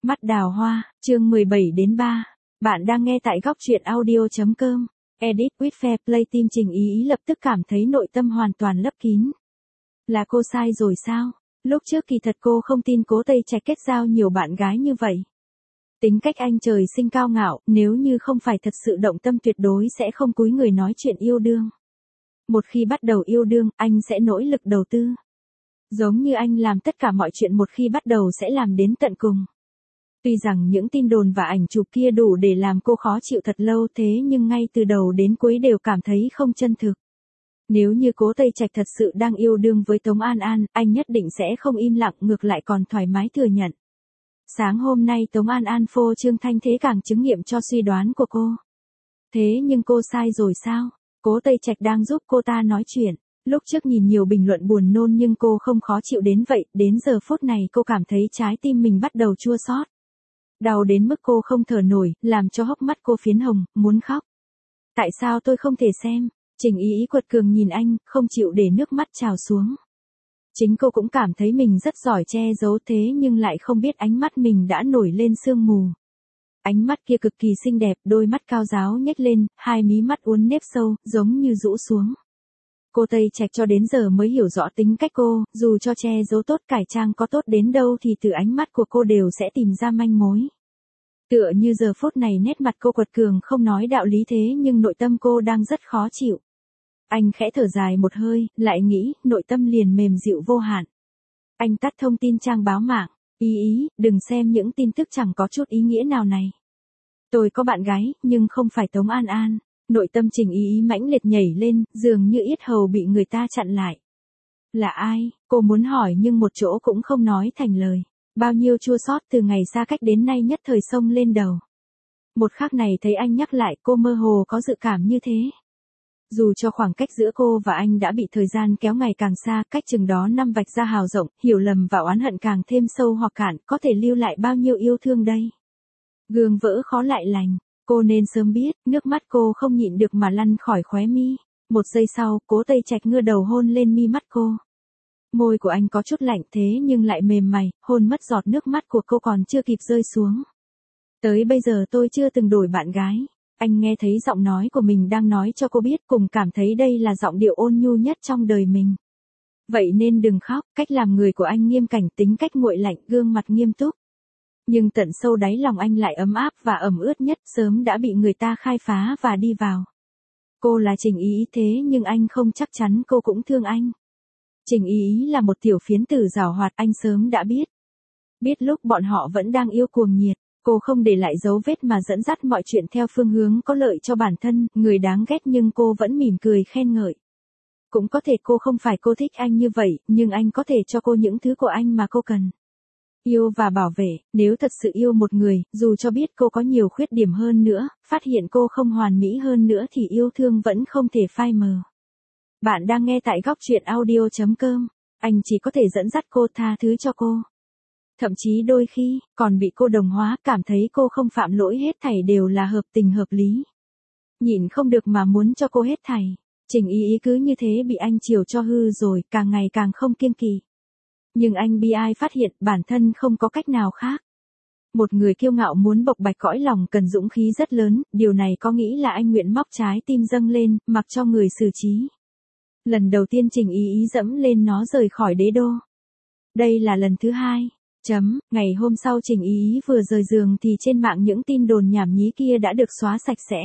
Mắt đào hoa, chương 17-3. Bạn đang nghe tại góc truyện audio.com. Edit with Fair Play. Team Trình Ý lập tức cảm thấy nội tâm hoàn toàn lấp kín. Là cô sai rồi sao? Lúc trước kỳ thật cô không tin Cố Tây Trạch kết giao nhiều bạn gái như vậy. Tính cách anh trời sinh cao ngạo, nếu như không phải thật sự động tâm tuyệt đối sẽ không cúi người nói chuyện yêu đương. Một khi bắt đầu yêu đương, anh sẽ nỗ lực đầu tư. Giống như anh làm tất cả mọi chuyện một khi bắt đầu sẽ làm đến tận cùng. Tuy rằng những tin đồn và ảnh chụp kia đủ để làm cô khó chịu thật lâu thế nhưng ngay từ đầu đến cuối đều cảm thấy không chân thực. Nếu như Cố Tây Trạch thật sự đang yêu đương với Tống An An, anh nhất định sẽ không im lặng ngược lại còn thoải mái thừa nhận. Sáng hôm nay Tống An An phô trương thanh thế càng chứng nghiệm cho suy đoán của cô. Thế nhưng cô sai rồi sao? Cố Tây Trạch đang giúp cô ta nói chuyện. Lúc trước nhìn nhiều bình luận buồn nôn nhưng cô không khó chịu đến vậy, đến giờ phút này cô cảm thấy trái tim mình bắt đầu chua xót. Đau đến mức cô không thở nổi, làm cho hốc mắt cô phiến hồng, muốn khóc. Tại sao tôi không thể xem? Trình Ý quật cường nhìn anh, không chịu để nước mắt trào xuống. Chính cô cũng cảm thấy mình rất giỏi che giấu thế nhưng lại không biết ánh mắt mình đã nổi lên sương mù. Ánh mắt kia cực kỳ xinh đẹp, đôi mắt cao ráo nhếch lên, hai mí mắt uốn nếp sâu, giống như rũ xuống. Cô Tây Trạch cho đến giờ mới hiểu rõ tính cách cô, dù cho che giấu tốt cải trang có tốt đến đâu thì từ ánh mắt của cô đều sẽ tìm ra manh mối. Tựa như giờ phút này nét mặt cô quật cường không nói đạo lý thế nhưng nội tâm cô đang rất khó chịu. Anh khẽ thở dài một hơi, lại nghĩ, nội tâm liền mềm dịu vô hạn. Anh tắt thông tin trang báo mạng, Ý, đừng xem những tin tức chẳng có chút ý nghĩa nào này. Tôi có bạn gái, nhưng không phải Tống An An. Nội tâm Trình Ý mãnh liệt nhảy lên, dường như yết hầu bị người ta chặn lại. Là ai? Cô muốn hỏi nhưng một chỗ cũng không nói thành lời. Bao nhiêu chua xót từ ngày xa cách đến nay nhất thời xông lên đầu. Một khắc này thấy anh nhắc lại cô mơ hồ có dự cảm như thế. Dù cho khoảng cách giữa cô và anh đã bị thời gian kéo ngày càng xa, cách chừng đó năm vạch ra hào rộng, hiểu lầm và oán hận càng thêm sâu hoặc cạn, có thể lưu lại bao nhiêu yêu thương đây. Gương vỡ khó lại lành. Cô nên sớm biết, nước mắt cô không nhịn được mà lăn khỏi khóe mi. Một giây sau, Cố Tây Trạch ngửa đầu hôn lên mi mắt cô. Môi của anh có chút lạnh thế nhưng lại mềm mày, hôn mất giọt nước mắt của cô còn chưa kịp rơi xuống. Tới bây giờ tôi chưa từng đổi bạn gái. Anh nghe thấy giọng nói của mình đang nói cho cô biết cùng cảm thấy đây là giọng điệu ôn nhu nhất trong đời mình. Vậy nên đừng khóc, cách làm người của anh nghiêm cảnh, tính cách nguội lạnh, gương mặt nghiêm túc. Nhưng tận sâu đáy lòng anh lại ấm áp và ẩm ướt nhất, sớm đã bị người ta khai phá và đi vào. Cô là Trình Ý thế nhưng anh không chắc chắn cô cũng thương anh. Trình Ý là một tiểu phiến tử giảo hoạt, anh sớm đã biết. Biết lúc bọn họ vẫn đang yêu cuồng nhiệt, cô không để lại dấu vết mà dẫn dắt mọi chuyện theo phương hướng có lợi cho bản thân, người đáng ghét nhưng cô vẫn mỉm cười khen ngợi. Cũng có thể cô không phải cô thích anh như vậy, nhưng anh có thể cho cô những thứ của anh mà cô cần. Yêu và bảo vệ, nếu thật sự yêu một người, dù cho biết cô có nhiều khuyết điểm hơn nữa, phát hiện cô không hoàn mỹ hơn nữa thì yêu thương vẫn không thể phai mờ. Bạn đang nghe tại góc truyện audio.com, anh chỉ có thể dẫn dắt cô, tha thứ cho cô. Thậm chí đôi khi, còn bị cô đồng hóa, cảm thấy cô không phạm lỗi, hết thảy đều là hợp tình hợp lý. Nhịn không được mà muốn cho cô hết thảy. Trình Ý cứ như thế bị anh chiều cho hư rồi, càng ngày càng không kiêng kỵ. Nhưng anh bi ai phát hiện bản thân không có cách nào khác. Một người kiêu ngạo muốn bộc bạch cõi lòng cần dũng khí rất lớn, điều này có nghĩ là anh nguyện móc trái tim dâng lên, mặc cho người xử trí. Lần đầu tiên Trình Ý dẫm lên nó rời khỏi đế đô. Đây là lần thứ hai. Ngày hôm sau Trình Ý vừa rời giường thì trên mạng những tin đồn nhảm nhí kia đã được xóa sạch sẽ.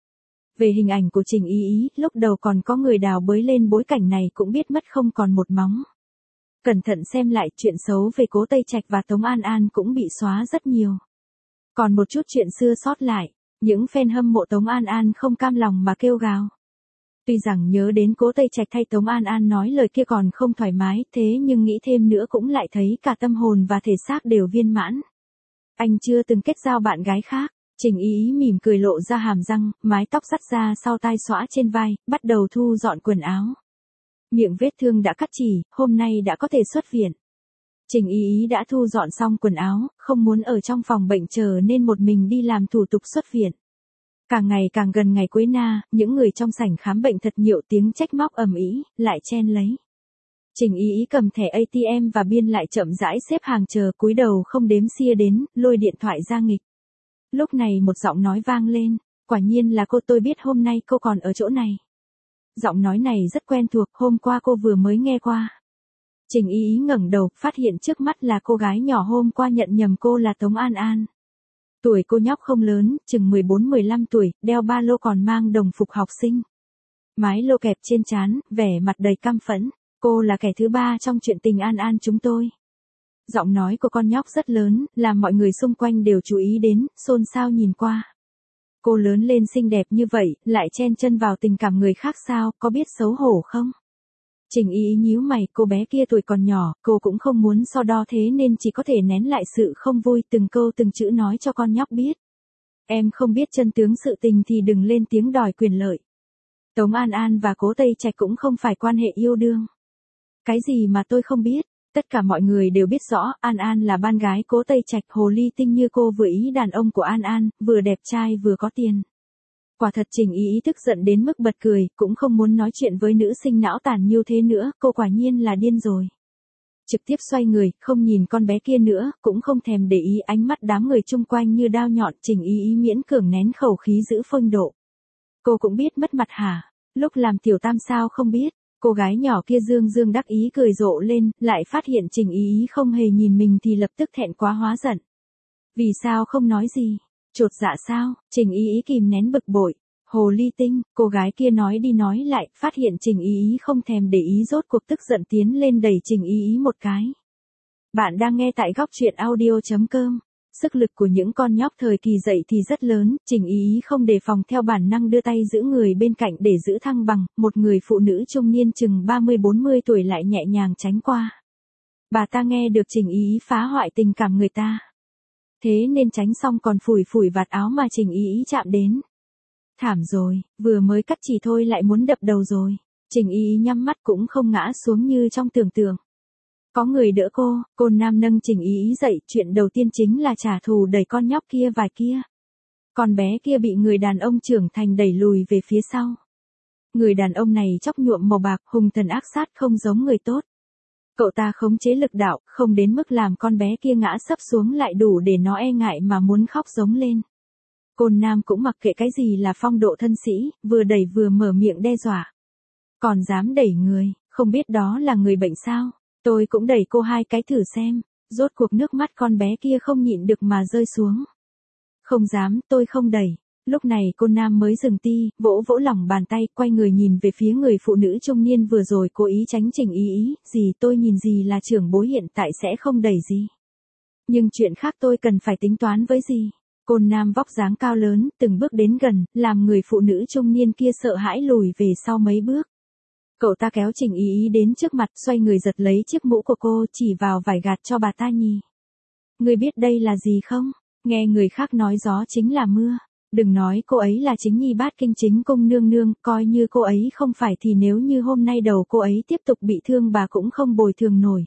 Về hình ảnh của Trình Ý, lúc đầu còn có người đào bới lên bối cảnh này cũng biết mất không còn một móng. Cẩn thận xem lại, chuyện xấu về Cố Tây Trạch và Tống An An cũng bị xóa rất nhiều. Còn một chút chuyện xưa sót lại, những fan hâm mộ Tống An An không cam lòng mà kêu gào. Tuy rằng nhớ đến Cố Tây Trạch thay Tống An An nói lời kia còn không thoải mái, thế nhưng nghĩ thêm nữa cũng lại thấy cả tâm hồn và thể xác đều viên mãn. Anh chưa từng kết giao bạn gái khác. Trình Ý mỉm cười lộ ra hàm răng, mái tóc dắt ra sau tai xõa trên vai, bắt đầu thu dọn quần áo. Miệng vết thương đã cắt chỉ, hôm nay đã có thể xuất viện. Trình Ý đã thu dọn xong quần áo, không muốn ở trong phòng bệnh chờ nên một mình đi làm thủ tục xuất viện. Càng ngày càng gần ngày cuối na, những người trong sảnh khám bệnh thật nhiều tiếng trách móc ầm ĩ, lại chen lấy. Trình Ý Ý cầm thẻ ATM và biên lại chậm rãi xếp hàng chờ, cúi đầu không đếm xia đến, lôi điện thoại ra nghịch. Lúc này một giọng nói vang lên, quả nhiên là cô, tôi biết hôm nay cô còn ở chỗ này. Giọng nói này rất quen thuộc, hôm qua cô vừa mới nghe qua. Trình Ý Ý ngẩng đầu, phát hiện trước mắt là cô gái nhỏ hôm qua nhận nhầm cô là Tống An An. Tuổi cô nhóc không lớn, chừng 14-15 tuổi, đeo ba lô còn mang đồng phục học sinh. Mái lô kẹp trên trán, vẻ mặt đầy căm phẫn. Cô là kẻ thứ ba trong chuyện tình An An chúng tôi. Giọng nói của con nhóc rất lớn, làm mọi người xung quanh đều chú ý đến, xôn xao nhìn qua. Cô lớn lên xinh đẹp như vậy, lại chen chân vào tình cảm người khác sao, có biết xấu hổ không? Trình Ý Ý nhíu mày, cô bé kia tuổi còn nhỏ, cô cũng không muốn so đo thế nên chỉ có thể nén lại sự không vui, từng câu từng chữ nói cho con nhóc biết. Em không biết chân tướng sự tình thì đừng lên tiếng đòi quyền lợi. Tống An An và Cố Tây Trạch cũng không phải quan hệ yêu đương. Cái gì mà tôi không biết, tất cả mọi người đều biết rõ, An An là ban gái Cố Tây Trạch, hồ ly tinh như cô vừa ý đàn ông của An An, vừa đẹp trai vừa có tiền. Quả thật Trình Ý Ý tức giận đến mức bật cười, cũng không muốn nói chuyện với nữ sinh não tàn như thế nữa, cô quả nhiên là điên rồi. Trực tiếp xoay người, không nhìn con bé kia nữa, cũng không thèm để ý ánh mắt đám người chung quanh như đao nhọn, Trình Ý Ý miễn cưỡng nén khẩu khí giữ phong độ. Cô cũng biết mất mặt hả? Lúc làm tiểu tam sao không biết? Cô gái nhỏ kia dương dương đắc ý cười rộ lên, lại phát hiện Trình Ý Ý không hề nhìn mình thì lập tức thẹn quá hóa giận. Vì sao không nói gì? Chột dạ sao? Trình Ý Ý kìm nén bực bội. Hồ ly tinh, cô gái kia nói đi nói lại, phát hiện Trình Ý Ý không thèm để ý, rốt cuộc tức giận tiến lên đẩy Trình Ý Ý một cái. Bạn đang nghe tại góc truyện audio.com. Sức lực của những con nhóc thời kỳ dậy thì rất lớn, Trình Ý Ý không đề phòng theo bản năng đưa tay giữ người bên cạnh để giữ thăng bằng, một người phụ nữ trung niên chừng 30-40 tuổi lại nhẹ nhàng tránh qua. Bà ta nghe được Trình Ý Ý phá hoại tình cảm người ta. Thế nên tránh xong còn phủi phủi vạt áo mà Trình Ý Ý chạm đến. Thảm rồi, vừa mới cắt chỉ thôi lại muốn đập đầu rồi. Trình Ý Ý nhắm mắt cũng không ngã xuống như trong tưởng tượng. Có người đỡ cô nam nâng Trình Ý Ý dậy, chuyện đầu tiên chính là trả thù đẩy con nhóc kia vài kia. Con bé kia bị người đàn ông trưởng thành đẩy lùi về phía sau. Người đàn ông này chóc nhuộm màu bạc, hung thần ác sát không giống người tốt. Cậu ta khống chế lực đạo, không đến mức làm con bé kia ngã sấp xuống lại đủ để nó e ngại mà muốn khóc giống lên. Côn Nam cũng mặc kệ cái gì là phong độ thân sĩ, vừa đẩy vừa mở miệng đe dọa. Còn dám đẩy người, không biết đó là người bệnh sao? Tôi cũng đẩy cô 2 cái thử xem. Rốt cuộc nước mắt con bé kia không nhịn được mà rơi xuống. Không dám, tôi không đẩy. Lúc này Côn Nam mới dừng ti, vỗ vỗ lòng bàn tay, quay người nhìn về phía người phụ nữ trung niên vừa rồi cố ý tránh Trình Ý Ý. Gì tôi nhìn gì là trưởng bối hiện tại sẽ không đẩy gì. Nhưng chuyện khác tôi cần phải tính toán với gì. Côn Nam vóc dáng cao lớn, từng bước đến gần, làm người phụ nữ trung niên kia sợ hãi lùi về sau mấy bước. Cậu ta kéo Trình Ý Ý đến trước mặt, xoay người giật lấy chiếc mũ của cô, chỉ vào vải gạt cho bà ta nhì. Người biết đây là gì không? Nghe người khác nói gió chính là mưa. Đừng nói cô ấy là chính nhi bát kinh chính cung nương nương, coi như cô ấy không phải thì nếu như hôm nay đầu cô ấy tiếp tục bị thương bà cũng không bồi thường nổi.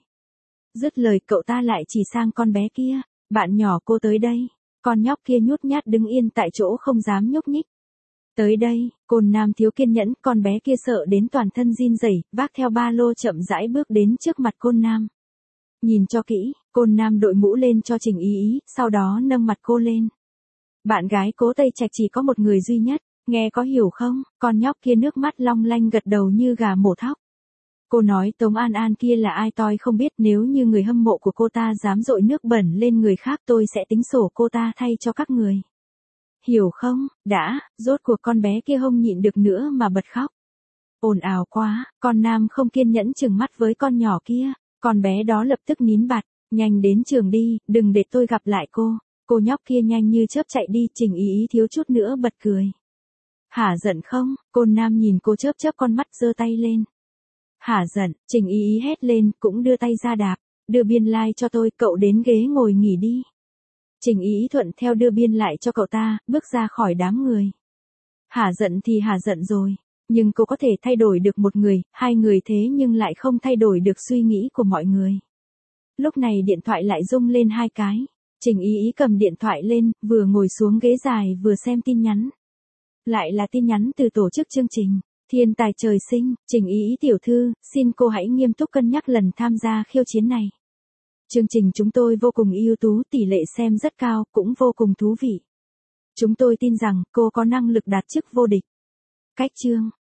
Dứt lời cậu ta lại chỉ sang con bé kia, bạn nhỏ cô tới đây. Con nhóc kia nhút nhát đứng yên tại chỗ không dám nhúc nhích. Tới đây, Côn Nam thiếu kiên nhẫn, con bé kia sợ đến toàn thân run rẩy, vác theo ba lô chậm rãi bước đến trước mặt Côn Nam. Nhìn cho kỹ, Côn Nam đội mũ lên cho Trình Ý Ý, sau đó nâng mặt cô lên. Bạn gái Cố Tây Trạch chỉ có một người duy nhất, nghe có hiểu không? Con nhóc kia nước mắt long lanh gật đầu như gà mổ thóc. Cô nói Tống An An kia là ai tôi không biết, nếu như người hâm mộ của cô ta dám dội nước bẩn lên người khác tôi sẽ tính sổ cô ta thay cho các người. Hiểu không? Đã, rốt cuộc con bé kia không nhịn được nữa mà bật khóc. Ồn ào quá, con Nam không kiên nhẫn trừng mắt với con nhỏ kia, con bé đó lập tức nín bặt, nhanh đến trường đi, đừng để tôi gặp lại cô. Cô nhóc kia nhanh như chớp chạy đi, Trình Ý Ý thiếu chút nữa bật cười. Hả giận không? Côn Nam nhìn cô chớp chớp con mắt giơ tay lên. Hả giận, Trình Ý Ý hét lên, cũng đưa tay ra đạp, đưa biên lai cho tôi, cậu đến ghế ngồi nghỉ đi. Trình Ý Ý thuận theo đưa biên lại cho cậu ta, bước ra khỏi đám người. Hả giận thì hả giận rồi, nhưng cô có thể thay đổi được một người, 2 người thế nhưng lại không thay đổi được suy nghĩ của mọi người. Lúc này điện thoại lại rung lên 2 cái. Trình Ý Ý cầm điện thoại lên, vừa ngồi xuống ghế dài vừa xem tin nhắn. Lại là tin nhắn từ tổ chức chương trình. Thiên tài trời sinh, Trình Ý Ý tiểu thư, xin cô hãy nghiêm túc cân nhắc lần tham gia khiêu chiến này. Chương trình chúng tôi vô cùng ưu tú, tỷ lệ xem rất cao, cũng vô cùng thú vị. Chúng tôi tin rằng cô có năng lực đạt chức vô địch. Cách chương